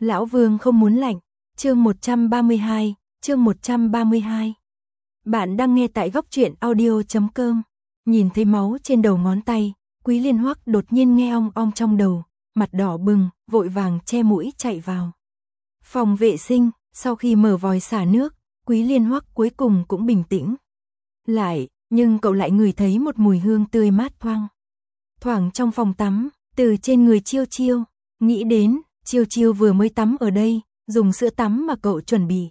Lão Vương không muốn lạnh. Chương 132, chương 132. Bạn đang nghe tại góc truyện audio.com. Nhìn thấy máu trên đầu ngón tay, Quý Liên Hoắc đột nhiên nghe ong ong trong đầu, mặt đỏ bừng, vội vàng che mũi chạy vào phòng vệ sinh. Sau khi mở vòi xả nước, Quý Liên Hoắc cuối cùng cũng bình tĩnh lại, nhưng cậu lại ngửi thấy một mùi hương tươi mát thoảng trong phòng tắm, từ trên người Chiêu Chiêu. Nghĩ đến, Chiêu Chiêu vừa mới tắm ở đây, dùng sữa tắm mà cậu chuẩn bị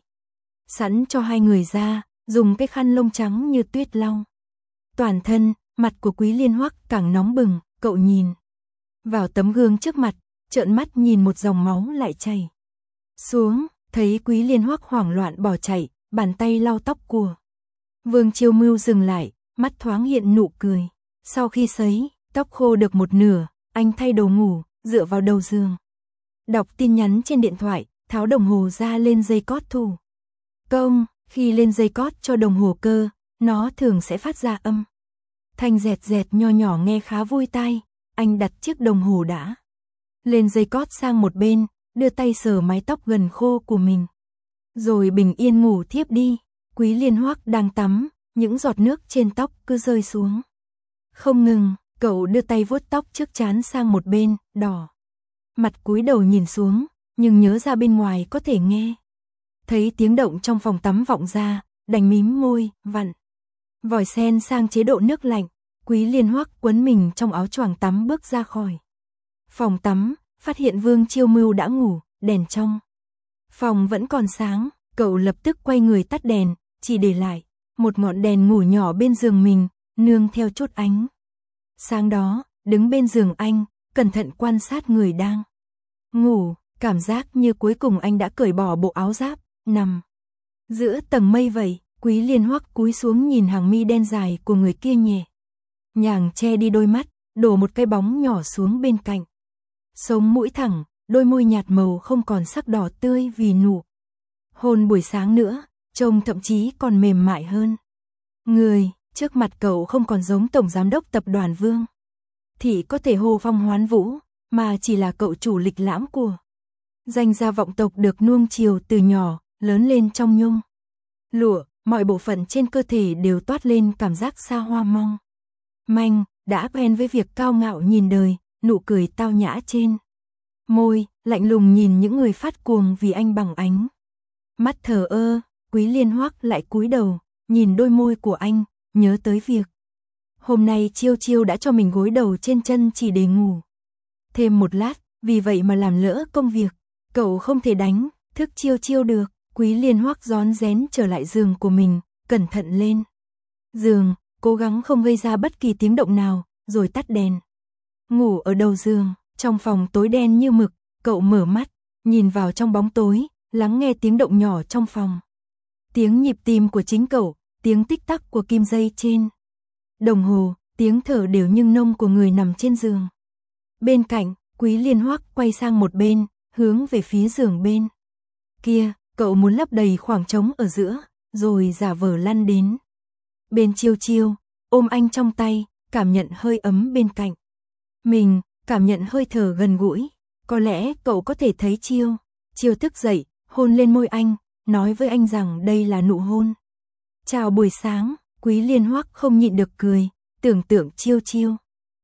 sẵn cho hai người ra, dùng cái khăn lông trắng như tuyết lau toàn thân. Mặt của Quý Liên Hoắc càng nóng bừng, cậu nhìn vào tấm gương trước mặt, trợn mắt nhìn một dòng máu lại chảy xuống, thấy Quý Liên Hoắc hoảng loạn bỏ chạy, bàn tay lau tóc của Vương Chiêu Mưu dừng lại, mắt thoáng hiện nụ cười. Sau khi sấy tóc khô được một nửa, anh thay đồ ngủ, dựa vào đầu giường, đọc tin nhắn trên điện thoại, tháo đồng hồ ra lên dây cót thủ công. Khi lên dây cót cho đồng hồ cơ, nó thường sẽ phát ra âm thanh dẹt dẹt nho nhỏ nghe khá vui tai. Anh đặt chiếc đồng hồ đã lên dây cót sang một bên, đưa tay sờ mái tóc gần khô của mình, rồi bình yên ngủ thiếp đi. Quý Liên Hoắc đang tắm, những giọt nước trên tóc cứ rơi xuống không ngừng. Cậu đưa tay vuốt tóc trước trán sang một bên, đỏ mặt cúi đầu nhìn xuống, nhưng nhớ ra bên ngoài có thể nghe thấy tiếng động trong phòng tắm vọng ra, đành mím môi, vặn vòi sen sang chế độ nước lạnh. Quý Liên Hoắc quấn mình trong áo choàng tắm bước ra khỏi phòng tắm, phát hiện Vương Chiêu Mưu đã ngủ, đèn trong phòng vẫn còn sáng. Cậu lập tức quay người tắt đèn, chỉ để lại một ngọn đèn ngủ nhỏ bên giường mình, nương theo chút ánh sáng đó, đứng bên giường anh, cẩn thận quan sát người đang ngủ. Cảm giác như cuối cùng anh đã cởi bỏ bộ áo giáp, nằm giữa tầng mây vậy. Quý Liên Hoắc cúi xuống nhìn hàng mi đen dài của người kia nhẹ nhàng che đi đôi mắt, đổ một cái bóng nhỏ xuống bên cạnh. Sống mũi thẳng, đôi môi nhạt màu không còn sắc đỏ tươi vì nụ hôn buổi sáng nữa, trông thậm chí còn mềm mại hơn. Người trước mặt cậu không còn giống tổng giám đốc tập đoàn Vương thì có thể hô phong hoán vũ, mà chỉ là cậu chủ lịch lãm của danh gia vọng tộc được nuông chiều từ nhỏ, lớn lên trong nhung lụa. Mọi bộ phận trên cơ thể đều toát lên cảm giác xa hoa mong manh, đã quen với việc cao ngạo nhìn đời, nụ cười tao nhã trên môi, lạnh lùng nhìn những người phát cuồng vì anh bằng ánh mắt thờ ơ. Quý Liên Hoắc lại cúi đầu, nhìn đôi môi của anh, nhớ tới việc hôm nay Chiêu Chiêu đã cho mình gối đầu trên chân chỉ để ngủ thêm một lát, vì vậy mà làm lỡ công việc. Cậu không thể đánh thức Chiêu Chiêu được. Quý Liên Hoắc rón rén trở lại giường của mình, cẩn thận lên giường, cố gắng không gây ra bất kỳ tiếng động nào, rồi tắt đèn. Ngủ ở đầu giường, trong phòng tối đen như mực, cậu mở mắt, nhìn vào trong bóng tối, lắng nghe tiếng động nhỏ trong phòng. Tiếng nhịp tim của chính cậu, tiếng tích tắc của kim dây trên đồng hồ, tiếng thở đều nhưng nông của người nằm trên giường. Bên cạnh, Quý Liên Hoắc quay sang một bên, hướng về phía giường bên kia. Cậu muốn lấp đầy khoảng trống ở giữa, rồi giả vờ lăn đến bên Chiêu Chiêu, ôm anh trong tay, cảm nhận hơi ấm bên cạnh mình, cảm nhận hơi thở gần gũi. Có lẽ cậu có thể thấy Chiêu Chiêu thức dậy, hôn lên môi anh, nói với anh rằng đây là nụ hôn chào buổi sáng. Quý Liên Hoắc không nhịn được cười, tưởng tượng Chiêu Chiêu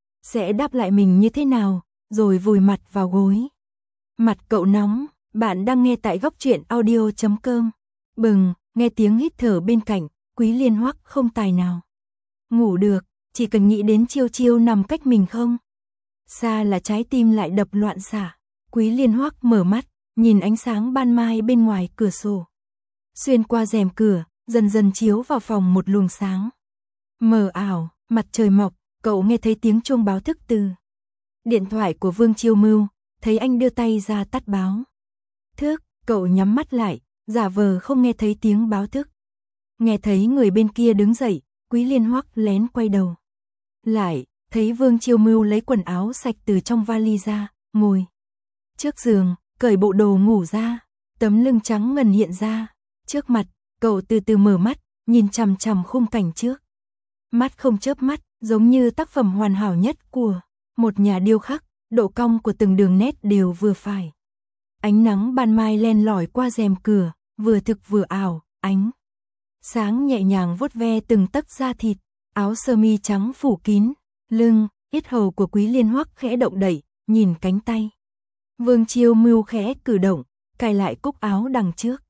sẽ đáp lại mình như thế nào, rồi vùi mặt vào gối. Mặt cậu nóng. Bạn đang nghe tại góc truyện audio.com. Bừng, nghe tiếng hít thở bên cạnh, Quý Liên Hoắc không tài nào ngủ được, chỉ cần nghĩ đến Chiêu Chiêu nằm cách mình không xa là trái tim lại đập loạn xạ. Quý Liên Hoắc mở mắt, nhìn ánh sáng ban mai bên ngoài cửa sổ, xuyên qua rèm cửa, dần dần chiếu vào phòng một luồng sáng mờ ảo. Mặt trời mọc, cậu nghe thấy tiếng chuông báo thức từ điện thoại của Vương Chiêu Mưu, thấy anh đưa tay ra tắt báo thức. Cậu nhắm mắt lại, giả vờ không nghe thấy tiếng báo thức. Nghe thấy người bên kia đứng dậy, Quý Liên Hoắc lén quay đầu lại, thấy Vương Chiêu Mưu lấy quần áo sạch từ trong vali ra, ngồi trước giường, cởi bộ đồ ngủ ra, tấm lưng trắng ngần hiện ra trước mặt. Cậu từ từ mở mắt, nhìn chằm chằm khung cảnh trước mắt không chớp mắt, giống như tác phẩm hoàn hảo nhất của một nhà điêu khắc. Độ cong của từng đường nét đều vừa phải, Ánh nắng ban mai len lỏi qua rèm cửa, vừa thực vừa ảo, ánh sáng nhẹ nhàng vuốt ve từng tấc da thịt, áo sơ mi trắng phủ kín, lưng, yết hầu của Quý Liên Hoắc khẽ động đậy, nhìn cánh tay. Vương Chiêu Mưu khẽ cử động, cài lại cúc áo đằng trước.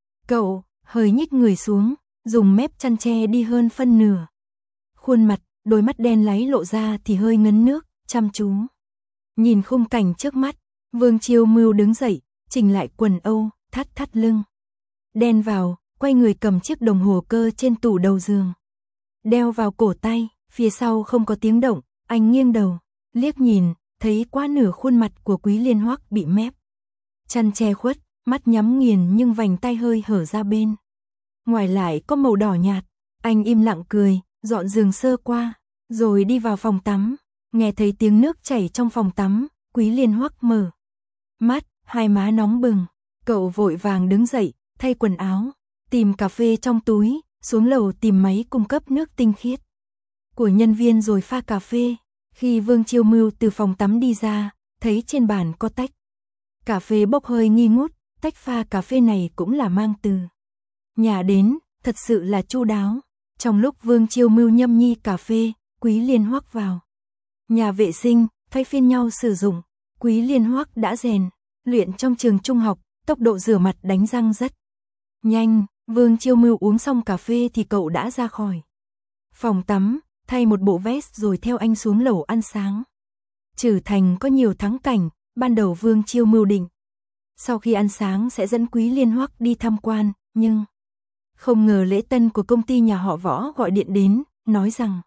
Cậu hơi nhích người xuống, dùng mép chăn che đi hơn phân nửa. Khuôn mặt, đôi mắt đen láy lộ ra thì hơi ngấn nước, chăm chú. Nhìn khung cảnh trước mắt, Vương Chiêu Mưu đứng dậy, chỉnh lại quần âu, thắt thắt lưng. Đen vào, quay người cầm chiếc đồng hồ cơ trên tủ đầu giường. Đeo vào cổ tay, phía sau không có tiếng động, anh nghiêng đầu, liếc nhìn, thấy qua nửa khuôn mặt của Quý Liên Hoắc bị mép chăn che khuất, mắt nhắm nghiền nhưng vành tay hơi hở ra bên ngoài lại có màu đỏ nhạt. Anh im lặng cười, dọn giường sơ qua, rồi đi vào phòng tắm. Nghe thấy tiếng nước chảy trong phòng tắm, Quý Liên Hoắc mở mắt, hai má nóng bừng. Cậu vội vàng đứng dậy, thay quần áo, tìm cà phê trong túi, xuống lầu tìm máy cung cấp nước tinh khiết của nhân viên rồi pha cà phê. Khi Vương Chiêu Mưu từ phòng tắm đi ra, thấy trên bàn có tách cà phê bốc hơi nghi ngút, tách pha cà phê này cũng là mang từ nhà đến, thật sự là chu đáo. Trong lúc Vương Chiêu Mưu nhâm nhi cà phê, Quý Liên Hoắc vào nhà vệ sinh, thay phiên nhau sử dụng. Quý Liên Hoắc đã rèn luyện trong trường trung học, tốc độ rửa mặt đánh răng rất nhanh. Vương Chiêu Mưu uống xong cà phê thì cậu đã ra khỏi phòng tắm, thay một bộ vest rồi theo anh xuống lầu ăn sáng. Trử Thành có nhiều thắng cảnh, ban đầu Vương Chiêu Mưu định sau khi ăn sáng sẽ dẫn Quý Liên Hoắc đi tham quan, nhưng không ngờ lễ tân của công ty nhà họ Võ gọi điện đến, nói rằng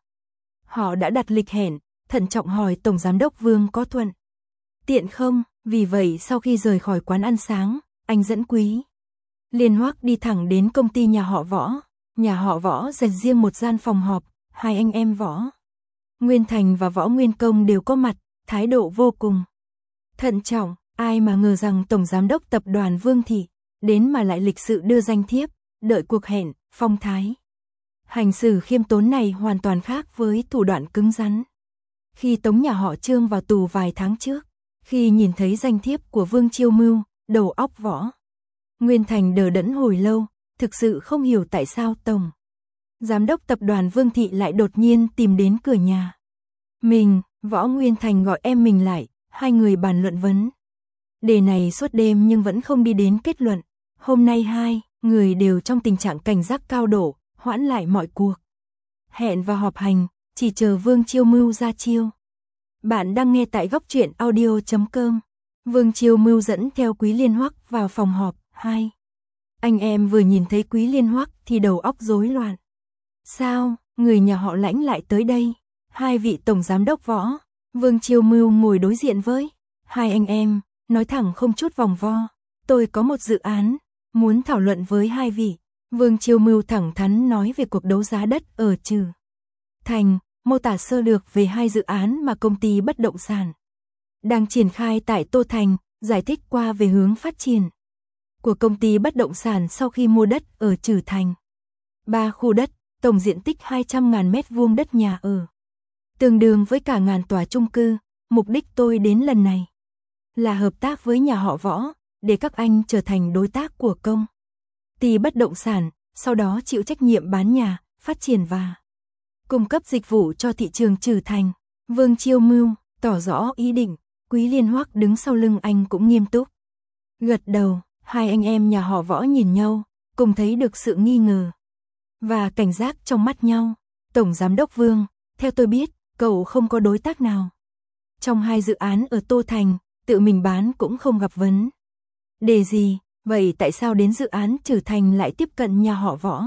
họ đã đặt lịch hẹn, thận trọng hỏi Tổng Giám đốc Vương có thuận tiện không. Vì vậy sau khi rời khỏi quán ăn sáng, anh dẫn Quý Liên Hoắc đi thẳng đến công ty nhà họ Võ. Nhà họ Võ dành riêng một gian phòng họp, hai anh em Võ Nguyên Thành và Võ Nguyên Công đều có mặt, thái độ vô cùng thận trọng. Ai mà ngờ rằng Tổng Giám đốc tập đoàn Vương Thị đến mà lại lịch sự đưa danh thiếp, đợi cuộc hẹn, phong thái hành xử khiêm tốn này hoàn toàn khác với thủ đoạn cứng rắn khi tống nhà họ Trương vào tù vài tháng trước. Khi nhìn thấy danh thiếp của Vương Chiêu Mưu, đầu óc Võ Nguyên Thành đờ đẫn hồi lâu, thực sự không hiểu tại sao Tổng Giám đốc tập đoàn Vương Thị lại đột nhiên tìm đến cửa nhà mình. Võ Nguyên Thành gọi em mình lại, hai người bàn luận vấn đề này suốt đêm nhưng vẫn không đi đến kết luận. Hôm nay hai người đều trong tình trạng cảnh giác cao độ, hoãn lại mọi cuộc hẹn và họp hành, chỉ chờ Vương Chiêu Mưu ra chiêu. Bạn đang nghe tại góc truyện audio.com. Vương Chiêu Mưu dẫn theo Quý Liên Hoắc vào phòng họp. Hai anh em vừa nhìn thấy Quý Liên Hoắc thì đầu óc rối loạn. Sao, người nhà họ Lãnh lại tới đây? Hai vị tổng giám đốc Võ, Vương Chiêu Mưu ngồi đối diện với hai anh em, nói thẳng không chút vòng vo. Tôi có một dự án, muốn thảo luận với hai vị. Vương Chiêu Mưu thẳng thắn nói về cuộc đấu giá đất ở Trử Thành, mô tả sơ lược về hai dự án mà công ty bất động sản đang triển khai tại Tô Thành, giải thích qua về hướng phát triển của công ty bất động sản sau khi mua đất ở Trử Thành. 3 khu đất, tổng diện tích 200.000 mét vuông đất nhà ở, tương đương với cả ngàn tòa chung cư. Mục đích tôi đến lần này là hợp tác với nhà họ Võ, để các anh trở thành đối tác của công ty bất động sản, sau đó chịu trách nhiệm bán nhà, phát triển và cung cấp dịch vụ cho thị trường Trử Thành. Vương Chiêu Mưu tỏ rõ ý định. Quý Liên Hoắc đứng sau lưng anh cũng nghiêm túc gật đầu. Hai anh em nhà họ Võ nhìn nhau, cùng thấy được sự nghi ngờ và cảnh giác trong mắt nhau. Tổng Giám đốc Vương, theo tôi biết, cậu không có đối tác nào trong hai dự án ở Tô Thành, tự mình bán cũng không gặp vấn đề gì. Vậy tại sao đến dự án Trử Thành lại tiếp cận nhà họ Võ?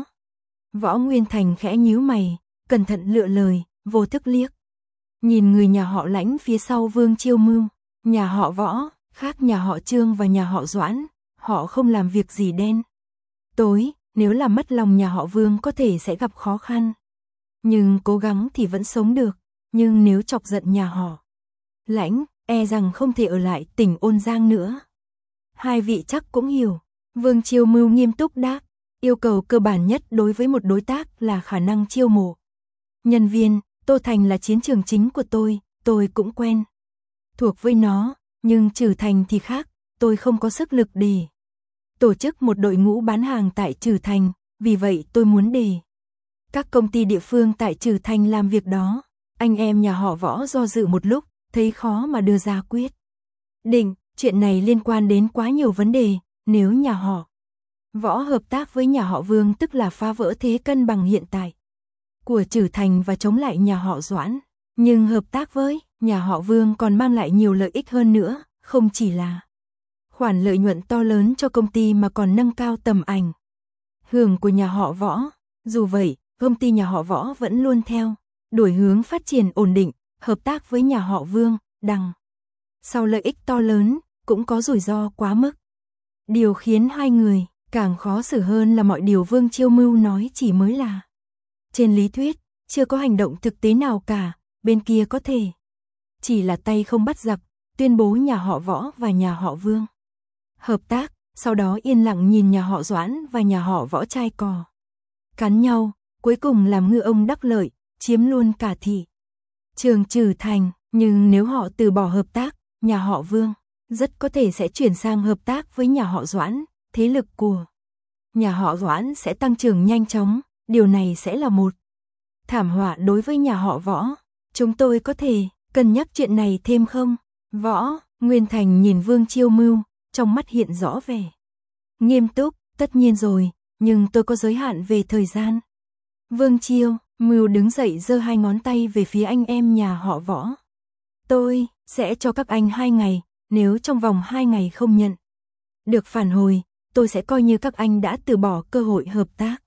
Võ Nguyên Thành khẽ nhíu mày, cẩn thận lựa lời, vô thức liếc nhìn người nhà họ Lãnh phía sau Vương Chiêu Mưu. Nhà họ Võ khác nhà họ Trương và nhà họ Doãn, họ không làm việc gì đen tối, nếu làm mất lòng nhà họ Vương có thể sẽ gặp khó khăn. Nhưng cố gắng thì vẫn sống được, nhưng nếu chọc giận nhà họ Lãnh, e rằng không thể ở lại tỉnh Ôn Giang nữa. Hai vị chắc cũng hiểu. Vương Chiêu Mưu nghiêm túc đáp, yêu cầu cơ bản nhất đối với một đối tác là khả năng chiêu mộ nhân viên. Tô Thành là chiến trường chính của tôi cũng quen thuộc với nó, nhưng Trử Thành thì khác. tôi không có sức lực để tổ chức một đội ngũ bán hàng tại Trử Thành, vì vậy tôi muốn để các công ty địa phương tại Trử Thành làm việc đó. Anh em nhà họ Võ do dự một lúc, thấy khó mà đưa ra quyết định, chuyện này liên quan đến quá nhiều vấn đề, nếu nhà họ Võ hợp tác với nhà họ Vương tức là phá vỡ thế cân bằng hiện tại của Trử Thành và chống lại nhà họ Doãn, nhưng hợp tác với nhà họ Vương còn mang lại nhiều lợi ích hơn nữa, không chỉ là khoản lợi nhuận to lớn cho công ty mà còn nâng cao tầm ảnh hưởng của nhà họ Võ. Dù vậy, công ty nhà họ Võ vẫn luôn theo đuổi hướng phát triển ổn định, hợp tác với nhà họ Vương, đằng sau lợi ích to lớn, cũng có rủi ro quá mức. Điều khiến hai người càng khó xử hơn là mọi điều Vương Chiêu Mưu nói chỉ mới là trên lý thuyết, chưa có hành động thực tế nào cả, bên kia có thể chỉ là tay không bắt giặc, tuyên bố nhà họ Võ và nhà họ Vương hợp tác, sau đó yên lặng nhìn nhà họ Doãn và nhà họ Võ chai cò cắn nhau, cuối cùng làm ngư ông đắc lợi, chiếm luôn cả thị trường Trử Thành. Nhưng nếu họ từ bỏ hợp tác, nhà họ Vương rất có thể sẽ chuyển sang hợp tác với nhà họ Doãn, thế lực của nhà họ Doãn sẽ tăng trưởng nhanh chóng, điều này sẽ là một thảm họa đối với nhà họ Võ. Chúng tôi có thể cân nhắc chuyện này thêm không? Võ Nguyên Thành nhìn Vương Chiêu Mưu, trong mắt hiện rõ vẻ nghiêm túc, tất nhiên rồi, nhưng tôi có giới hạn về thời gian. Vương Chiêu Mưu đứng dậy giơ hai ngón tay về phía anh em nhà họ Võ. Tôi sẽ cho các anh 2 ngày, nếu trong vòng 2 ngày không nhận được phản hồi, tôi sẽ coi như các anh đã từ bỏ cơ hội hợp tác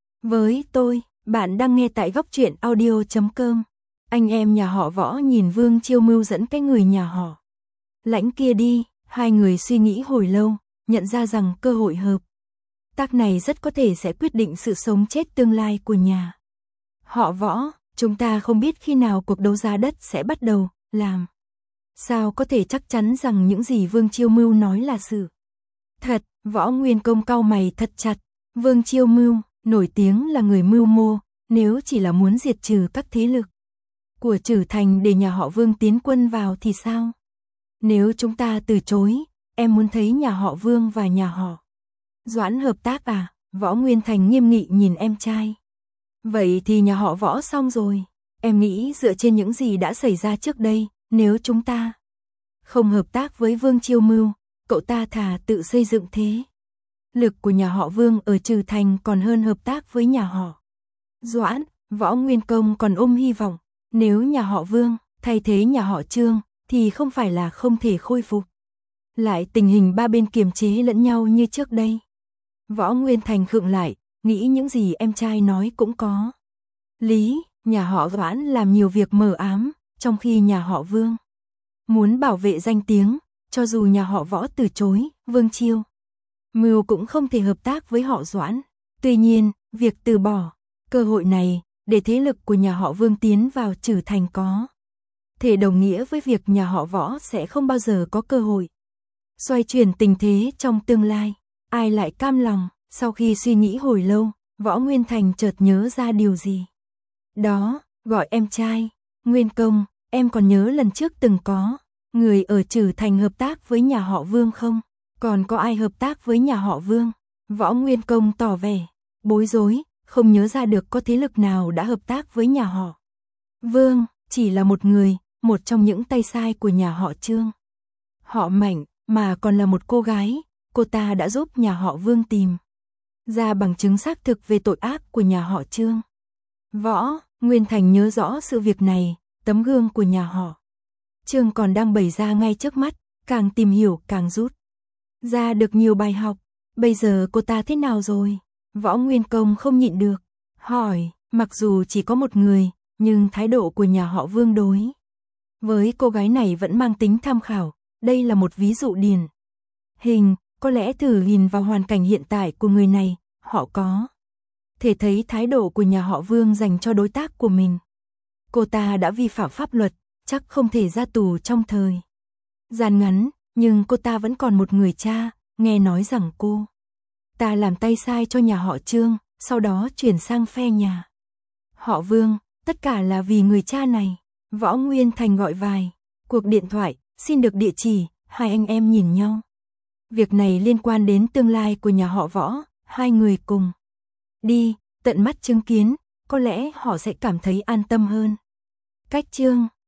với tôi. Bạn đang nghe tại goctruyện.audio.com. Anh em nhà họ Võ nhìn Vương Chiêu Mưu dẫn cái người nhà họ Lãnh kia đi, hai người suy nghĩ hồi lâu, nhận ra rằng cơ hội hợp tác này rất có thể sẽ quyết định sự sống chết tương lai của nhà họ Võ. Chúng ta không biết khi nào cuộc đấu giá đất sẽ bắt đầu, làm sao có thể chắc chắn rằng những gì Vương Chiêu Mưu nói là sự thật. Võ Nguyên Công cau mày thật chặt. Vương Chiêu Mưu nổi tiếng là người mưu mô, nếu chỉ là muốn diệt trừ các thế lực của Trử Thành để nhà họ Vương tiến quân vào thì sao? Nếu chúng ta từ chối, em muốn thấy nhà họ Vương và nhà họ Doãn hợp tác à? Võ Nguyên Thành nghiêm nghị nhìn em trai. Vậy thì nhà họ Võ xong rồi. Em nghĩ dựa trên những gì đã xảy ra trước đây, nếu chúng ta không hợp tác với Vương Chiêu Mưu, cậu ta thà tự xây dựng thế lực của nhà họ Vương ở Trử Thành còn hơn hợp tác với nhà họ Doãn. Võ Nguyên Công còn ôm hy vọng, nếu nhà họ Vương thay thế nhà họ Trương thì không phải là không thể khôi phục lại tình hình ba bên kiềm chế lẫn nhau như trước đây. Võ Nguyên Thành khựng lại, nghĩ những gì em trai nói cũng có lý. Nhà họ Doãn làm nhiều việc mờ ám, trong khi nhà họ Vương muốn bảo vệ danh tiếng, cho dù nhà họ Võ từ chối, Vương Chiêu Mưu cũng không thể hợp tác với họ Doãn. Tuy nhiên, việc từ bỏ cơ hội này để thế lực của nhà họ Vương tiến vào Trử Thành có thể đồng nghĩa với việc nhà họ Võ sẽ không bao giờ có cơ hội xoay chuyển tình thế trong tương lai. Ai lại cam lòng? Sau khi suy nghĩ hồi lâu, Võ Nguyên Thành chợt nhớ ra điều gì đó, gọi em trai. Nguyên Công, em còn nhớ lần trước từng có người ở Trử Thành hợp tác với nhà họ Vương không? Còn có ai hợp tác với nhà họ Vương? Võ Nguyên Công tỏ vẻ bối rối, không nhớ ra được có thế lực nào đã hợp tác với nhà họ Vương, chỉ là một người, một trong những tay sai của nhà họ Trương. Họ Mạnh, mà còn là một cô gái, cô ta đã giúp nhà họ Vương tìm ra bằng chứng xác thực về tội ác của nhà họ Trương. Võ Nguyên Thành nhớ rõ sự việc này, tấm gương của nhà họ Trương còn đang bày ra ngay trước mắt, càng tìm hiểu càng rút ra được nhiều bài học. Bây giờ cô ta thế nào rồi? Võ Nguyên Công không nhịn được hỏi. Mặc dù chỉ có một người, nhưng thái độ của nhà họ Vương đối với cô gái này vẫn mang tính tham khảo. Đây là một ví dụ điển hình, có lẽ thử nhìn vào hoàn cảnh hiện tại của người này, họ có thể thấy thái độ của nhà họ Vương dành cho đối tác của mình. Cô ta đã vi phạm pháp luật, chắc không thể ra tù trong thời gian ngắn, nhưng cô ta vẫn còn một người cha, nghe nói rằng cô ta làm tay sai cho nhà họ Trương, sau đó chuyển sang phe nhà họ Vương, tất cả là vì người cha này. Võ Nguyên Thành gọi vài cuộc điện thoại, xin được địa chỉ, hai anh em nhìn nhau. Việc này liên quan đến tương lai của nhà họ Võ, hai người cùng đi, tận mắt chứng kiến, có lẽ họ sẽ cảm thấy an tâm hơn. Cách chương